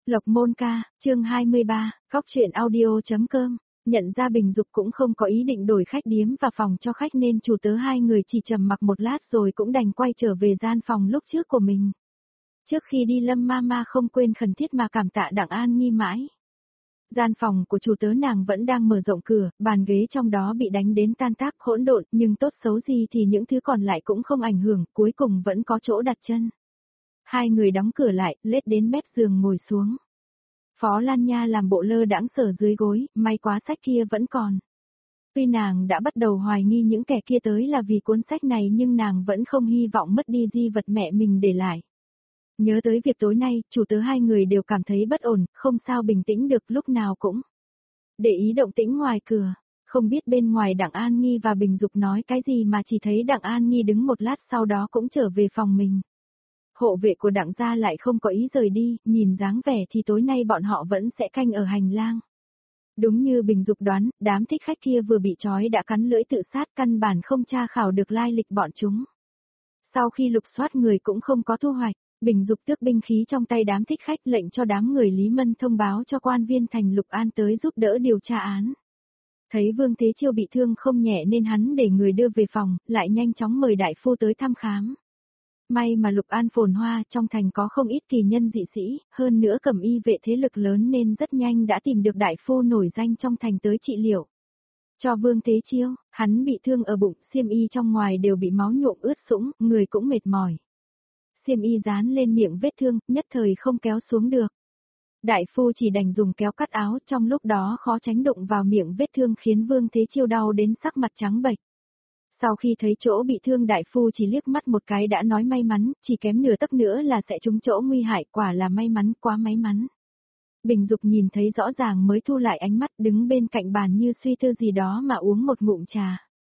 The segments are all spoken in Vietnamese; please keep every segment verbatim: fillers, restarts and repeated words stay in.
Lộc Môn Ca, chương hai mươi ba, Góc truyện audio.com, nhận ra Bình Dục cũng không có ý định đổi khách điếm và phòng cho khách nên chủ tớ hai người chỉ trầm mặc một lát rồi cũng đành quay trở về gian phòng lúc trước của mình. Trước khi đi Lâm Mama không quên khẩn thiết mà cảm tạ Đặng An Nghi mãi. Gian phòng của chủ tớ nàng vẫn đang mở rộng cửa, bàn ghế trong đó bị đánh đến tan tác hỗn độn, nhưng tốt xấu gì thì những thứ còn lại cũng không ảnh hưởng, cuối cùng vẫn có chỗ đặt chân. Hai người đóng cửa lại, lết đến mép giường ngồi xuống. Phó Lan Nha làm bộ lơ đãng sờ dưới gối, may quá sách kia vẫn còn. Tuy nàng đã bắt đầu hoài nghi những kẻ kia tới là vì cuốn sách này nhưng nàng vẫn không hy vọng mất đi di vật mẹ mình để lại. Nhớ tới việc tối nay, chủ tớ hai người đều cảm thấy bất ổn, không sao bình tĩnh được lúc nào cũng. Để ý động tĩnh ngoài cửa, không biết bên ngoài Đặng An Nghi và Bình Dục nói cái gì mà chỉ thấy Đặng An Nghi đứng một lát sau đó cũng trở về phòng mình. Hộ vệ của Đặng gia lại không có ý rời đi, nhìn dáng vẻ thì tối nay bọn họ vẫn sẽ canh ở hành lang. Đúng như Bình Dục đoán, đám thích khách kia vừa bị trói đã cắn lưỡi tự sát, căn bản không tra khảo được lai lịch bọn chúng. Sau khi lục soát người cũng không có thu hoạch, Bình Dục tước binh khí trong tay đám thích khách, lệnh cho đám người Lý Mân thông báo cho quan viên thành Lục An tới giúp đỡ điều tra án. Thấy Vương Thế Chiêu bị thương không nhẹ nên hắn để người đưa về phòng, lại nhanh chóng mời đại phu tới thăm khám. May mà Lục An phồn hoa, trong thành có không ít kỳ nhân dị sĩ, hơn nữa cẩm y vệ thế lực lớn nên rất nhanh đã tìm được đại phu nổi danh trong thành tới trị liệu. Cho Vương Thế Chiêu, hắn bị thương ở bụng, xiêm y trong ngoài đều bị máu nhuộm ướt sũng, người cũng mệt mỏi. Xiêm y dán lên miệng vết thương, nhất thời không kéo xuống được. Đại phu chỉ đành dùng kéo cắt áo, trong lúc đó khó tránh đụng vào miệng vết thương khiến Vương Thế Chiêu đau đến sắc mặt trắng bệch. Sau khi thấy chỗ bị thương đại phu chỉ liếc mắt một cái đã nói may mắn, chỉ kém nửa tấc nữa là sẽ trúng chỗ nguy hại, quả là may mắn, quá may mắn. Bình Dục nhìn thấy rõ ràng mới thu lại ánh mắt, đứng bên cạnh bàn như suy tư gì đó mà uống một ngụm trà.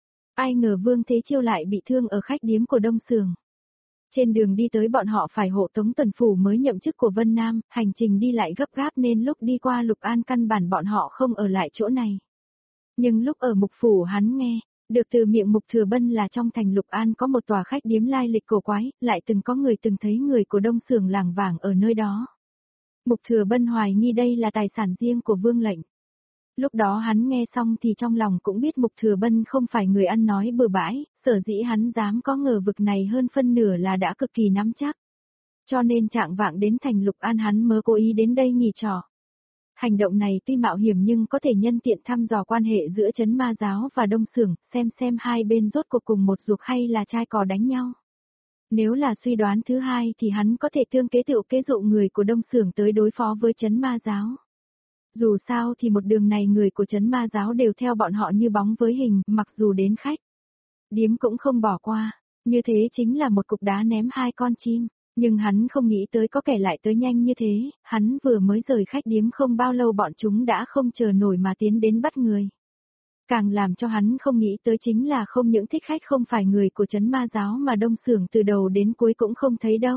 Ai ngờ Vương Thế Chiêu lại bị thương ở khách điếm của Đông Sường. Trên đường đi tới bọn họ phải hộ tống tuần phủ mới nhậm chức của Vân Nam, hành trình đi lại gấp gáp nên lúc đi qua Lục An căn bản bọn họ không ở lại chỗ này. Nhưng lúc ở Mục Phủ hắn nghe được từ miệng Mục Thừa Bân là trong thành Lục An có một tòa khách điếm lai lịch cổ quái, lại từng có người từng thấy người của Đông Sường lảng vảng ở nơi đó. Mục Thừa Bân hoài nghi đây là tài sản riêng của Vương Lệnh. Lúc đó hắn nghe xong thì trong lòng cũng biết Mục Thừa Bân không phải người ăn nói bừa bãi, sở dĩ hắn dám có ngờ vực này hơn phân nửa là đã cực kỳ nắm chắc. Cho nên trạng vạng đến thành Lục An hắn mới cố ý đến đây nghỉ trọ. Hành động này tuy mạo hiểm nhưng có thể nhân tiện thăm dò quan hệ giữa Trấn Ma Giáo và Đông Sường, xem xem hai bên rốt cuộc cùng một ruột hay là trai cò đánh nhau. Nếu là suy đoán thứ hai thì hắn có thể tương kế tựu kế dụ người của Đông Sường tới đối phó với Trấn Ma Giáo. Dù sao thì một đường này người của Trấn Ma Giáo đều theo bọn họ như bóng với hình, mặc dù đến khách điếm cũng không bỏ qua, như thế chính là một cục đá ném hai con chim. Nhưng hắn không nghĩ tới có kẻ lại tới nhanh như thế, hắn vừa mới rời khách điếm không bao lâu bọn chúng đã không chờ nổi mà tiến đến bắt người. Càng làm cho hắn không nghĩ tới chính là không những thích khách không phải người của Trấn Ma Giáo mà Đông Sường từ đầu đến cuối cũng không thấy đâu.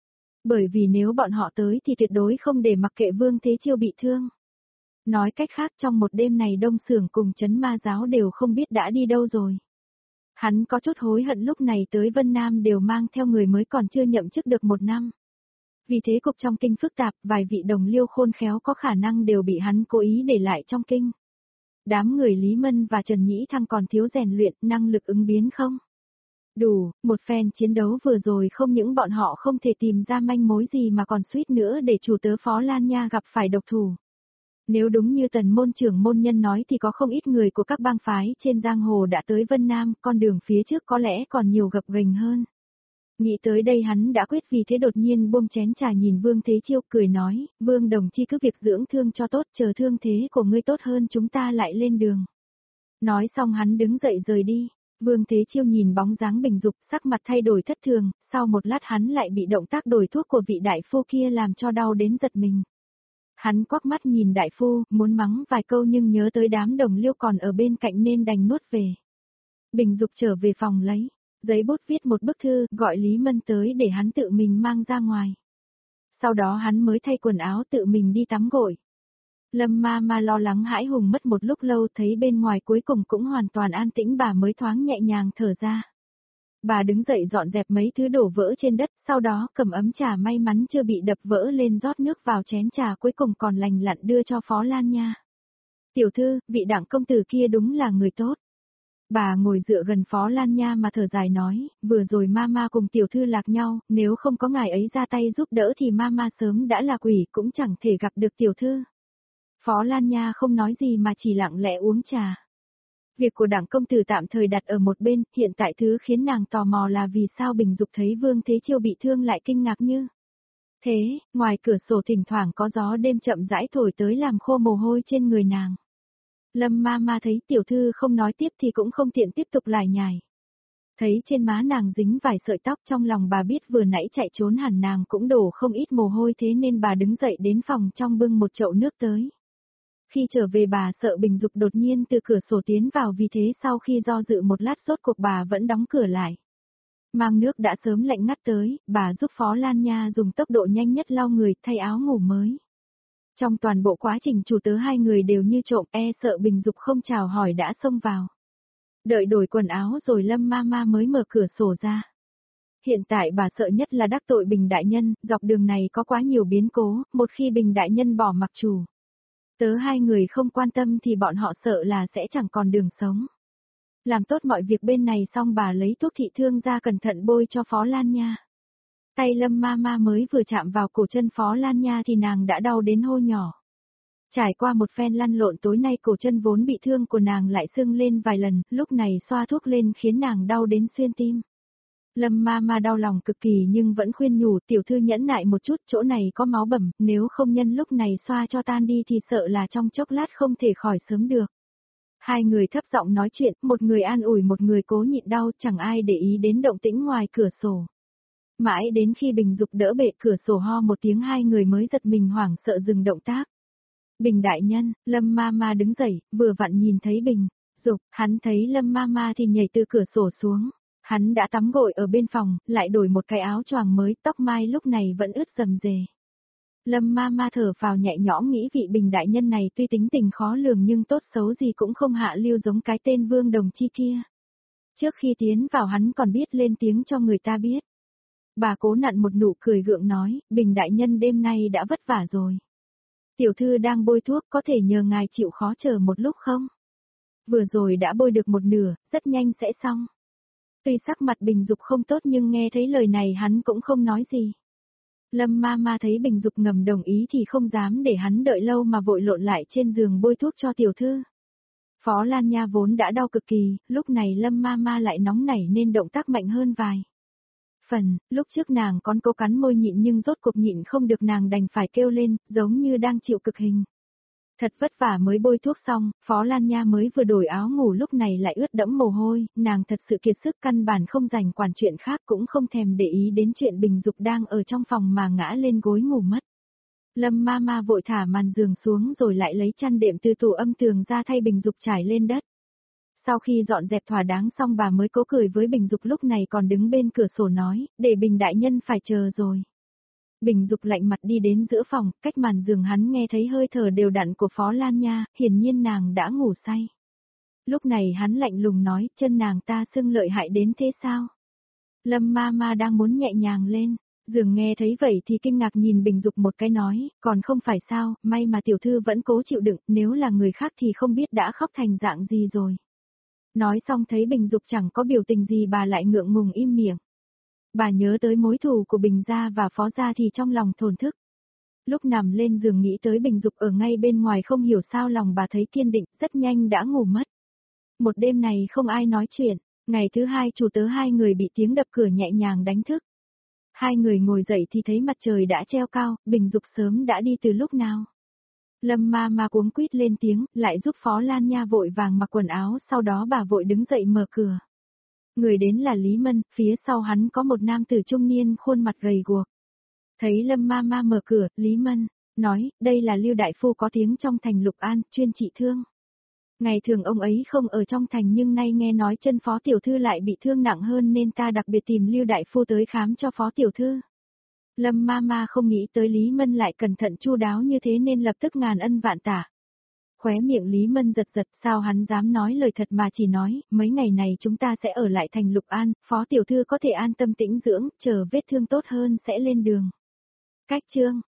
Bởi vì nếu bọn họ tới thì tuyệt đối không để mặc kệ Vương Thế Chiêu bị thương. Nói cách khác trong một đêm này Đông Sường cùng Trấn Ma Giáo đều không biết đã đi đâu rồi. Hắn có chút hối hận lúc này tới Vân Nam đều mang theo người mới còn chưa nhậm chức được một năm. Vì thế cục trong kinh phức tạp, vài vị đồng liêu khôn khéo có khả năng đều bị hắn cố ý để lại trong kinh. Đám người Lý Mân và Trần Nhĩ Thăng còn thiếu rèn luyện, năng lực ứng biến không? Đủ, một phen chiến đấu vừa rồi không những bọn họ không thể tìm ra manh mối gì mà còn suýt nữa để chủ tớ Phó Lan Nha gặp phải độc thủ. Nếu đúng như Tần môn trưởng môn nhân nói thì có không ít người của các bang phái trên giang hồ đã tới Vân Nam, con đường phía trước có lẽ còn nhiều gập ghềnh hơn. Nghĩ tới đây hắn đã quyết vì thế đột nhiên buông chén trà nhìn Vương Thế Chiêu cười nói, Vương đồng chi cứ việc dưỡng thương cho tốt, chờ thương thế của ngươi tốt hơn chúng ta lại lên đường. Nói xong hắn đứng dậy rời đi, Vương Thế Chiêu nhìn bóng dáng Bình Dục sắc mặt thay đổi thất thường, sau một lát hắn lại bị động tác đổi thuốc của vị đại phu kia làm cho đau đến giật mình. Hắn quắc mắt nhìn đại phu, muốn mắng vài câu nhưng nhớ tới đám đồng liêu còn ở bên cạnh nên đành nuốt về. Bình Dục trở về phòng lấy giấy bút viết một bức thư, gọi Lý Mân tới để hắn tự mình mang ra ngoài. Sau đó hắn mới thay quần áo tự mình đi tắm gội. Lâm Ma Ma lo lắng hãi hùng mất một lúc lâu thấy bên ngoài cuối cùng cũng hoàn toàn an tĩnh bà mới thoáng nhẹ nhàng thở ra. Bà đứng dậy dọn dẹp mấy thứ đổ vỡ trên đất, sau đó cầm ấm trà may mắn chưa bị đập vỡ lên rót nước vào chén trà cuối cùng còn lành lặn đưa cho Phó Lan Nha. Tiểu thư, vị Đặng công tử kia đúng là người tốt. Bà ngồi dựa gần Phó Lan Nha mà thở dài nói, vừa rồi Mama cùng tiểu thư lạc nhau, nếu không có ngài ấy ra tay giúp đỡ thì Mama sớm đã là quỷ cũng chẳng thể gặp được tiểu thư. Phó Lan Nha không nói gì mà chỉ lặng lẽ uống trà. Việc của Đặng công tử tạm thời đặt ở một bên, hiện tại thứ khiến nàng tò mò là vì sao Bình Dục thấy Vương Thế Chiêu bị thương lại kinh ngạc như thế, ngoài cửa sổ thỉnh thoảng có gió đêm chậm rãi thổi tới làm khô mồ hôi trên người nàng. Lâm ma ma thấy tiểu thư không nói tiếp thì cũng không tiện tiếp tục lải nhải. Thấy trên má nàng dính vài sợi tóc trong lòng bà biết vừa nãy chạy trốn hẳn nàng cũng đổ không ít mồ hôi thế nên bà đứng dậy đến phòng trong bưng một chậu nước tới. Khi trở về bà sợ Bình Dục đột nhiên từ cửa sổ tiến vào vì thế sau khi do dự một lát rốt cuộc bà vẫn đóng cửa lại. Mang nước đã sớm lạnh ngắt tới, bà giúp Phó Lan Nha dùng tốc độ nhanh nhất lau người thay áo ngủ mới. Trong toàn bộ quá trình chủ tớ hai người đều như trộm e sợ Bình Dục không chào hỏi đã xông vào. Đợi đổi quần áo rồi Lâm ma ma mới mở cửa sổ ra. Hiện tại bà sợ nhất là đắc tội Bình đại nhân, dọc đường này có quá nhiều biến cố, một khi Bình đại nhân bỏ mặc chủ. Tớ hai người không quan tâm thì bọn họ sợ là sẽ chẳng còn đường sống. Làm tốt mọi việc bên này xong bà lấy thuốc thị thương ra cẩn thận bôi cho Phó Lan Nha. Tay Lâm ma ma mới vừa chạm vào cổ chân Phó Lan Nha thì nàng đã đau đến hô nhỏ. Trải qua một phen lăn lộn tối nay cổ chân vốn bị thương của nàng lại sưng lên vài lần, lúc này xoa thuốc lên khiến nàng đau đến xuyên tim. Lâm ma ma đau lòng cực kỳ nhưng vẫn khuyên nhủ tiểu thư nhẫn nại một chút, chỗ này có máu bầm, nếu không nhân lúc này xoa cho tan đi thì sợ là trong chốc lát không thể khỏi sớm được. Hai người thấp giọng nói chuyện, một người an ủi một người cố nhịn đau, chẳng ai để ý đến động tĩnh ngoài cửa sổ. Mãi đến khi Bình Dục đỡ bệ cửa sổ ho một tiếng hai người mới giật mình hoảng sợ dừng động tác. Bình đại nhân, Lâm ma ma đứng dậy, vừa vặn nhìn thấy Bình Dục, hắn thấy Lâm ma ma thì nhảy từ cửa sổ xuống. Hắn đã tắm gội ở bên phòng, lại đổi một cái áo choàng mới, tóc mai lúc này vẫn ướt rầm rề. Lâm ma ma thở vào nhẹ nhõm nghĩ vị Bình đại nhân này tuy tính tình khó lường nhưng tốt xấu gì cũng không hạ lưu giống cái tên Vương Đồng Chi kia. Trước khi tiến vào hắn còn biết lên tiếng cho người ta biết. Bà cố nặn một nụ cười gượng nói, Bình đại nhân đêm nay đã vất vả rồi. Tiểu thư đang bôi thuốc có thể nhờ ngài chịu khó chờ một lúc không? Vừa rồi đã bôi được một nửa, rất nhanh sẽ xong. Tuy sắc mặt Bình Dục không tốt nhưng nghe thấy lời này hắn cũng không nói gì. Lâm ma ma thấy Bình Dục ngầm đồng ý thì không dám để hắn đợi lâu mà vội lộn lại trên giường bôi thuốc cho tiểu thư. Phó Lan Nha vốn đã đau cực kỳ, lúc này Lâm ma ma lại nóng nảy nên động tác mạnh hơn vài phần, lúc trước nàng còn cố cắn môi nhịn nhưng rốt cuộc nhịn không được nàng đành phải kêu lên, giống như đang chịu cực hình. Thật vất vả mới bôi thuốc xong, Phó Lan Nha mới vừa đổi áo ngủ lúc này lại ướt đẫm mồ hôi, nàng thật sự kiệt sức căn bản không dành quản chuyện khác cũng không thèm để ý đến chuyện Bình Dục đang ở trong phòng mà ngã lên gối ngủ mất. Lâm ma ma vội thả màn giường xuống rồi lại lấy chăn đệm từ tủ âm tường ra thay Bình Dục trải lên đất. Sau khi dọn dẹp thỏa đáng xong bà mới cố cười với Bình Dục lúc này còn đứng bên cửa sổ nói, để Bình đại nhân phải chờ rồi. Bình Dục lạnh mặt đi đến giữa phòng, cách màn giường hắn nghe thấy hơi thở đều đặn của Phó Lan Nha, hiển nhiên nàng đã ngủ say. Lúc này hắn lạnh lùng nói, chân nàng ta sưng lợi hại đến thế sao? Lâm ma ma đang muốn nhẹ nhàng lên, giường nghe thấy vậy thì kinh ngạc nhìn Bình Dục một cái nói, còn không phải sao, may mà tiểu thư vẫn cố chịu đựng, nếu là người khác thì không biết đã khóc thành dạng gì rồi. Nói xong thấy Bình Dục chẳng có biểu tình gì bà lại ngượng ngùng im miệng. Bà nhớ tới mối thù của Bình gia và Phó gia thì trong lòng thổn thức. Lúc nằm lên giường nghĩ tới Bình Dục ở ngay bên ngoài không hiểu sao lòng bà thấy kiên định, rất nhanh đã ngủ mất. Một đêm này không ai nói chuyện, ngày thứ hai chủ tớ hai người bị tiếng đập cửa nhẹ nhàng đánh thức. Hai người ngồi dậy thì thấy mặt trời đã treo cao, Bình Dục sớm đã đi từ lúc nào. Lâm ma ma cuống quýt lên tiếng, lại giúp Phó Lan Nha vội vàng mặc quần áo, sau đó bà vội đứng dậy mở cửa. Người đến là Lý Mân, phía sau hắn có một nam tử trung niên khuôn mặt gầy guộc. Thấy Lâm ma ma mở cửa, Lý Mân nói, đây là Lưu đại phu có tiếng trong thành Lục An, chuyên trị thương. Ngày thường ông ấy không ở trong thành nhưng nay nghe nói chân Phó tiểu thư lại bị thương nặng hơn nên ta đặc biệt tìm Lưu đại phu tới khám cho Phó tiểu thư. Lâm ma ma không nghĩ tới Lý Mân lại cẩn thận chu đáo như thế nên lập tức ngàn ân vạn tả. Khóe miệng Lý Mân giật giật, sao hắn dám nói lời thật mà chỉ nói, mấy ngày này chúng ta sẽ ở lại thành Lục An, phó tiểu thư có thể an tâm tĩnh dưỡng, chờ vết thương tốt hơn sẽ lên đường. Cách chương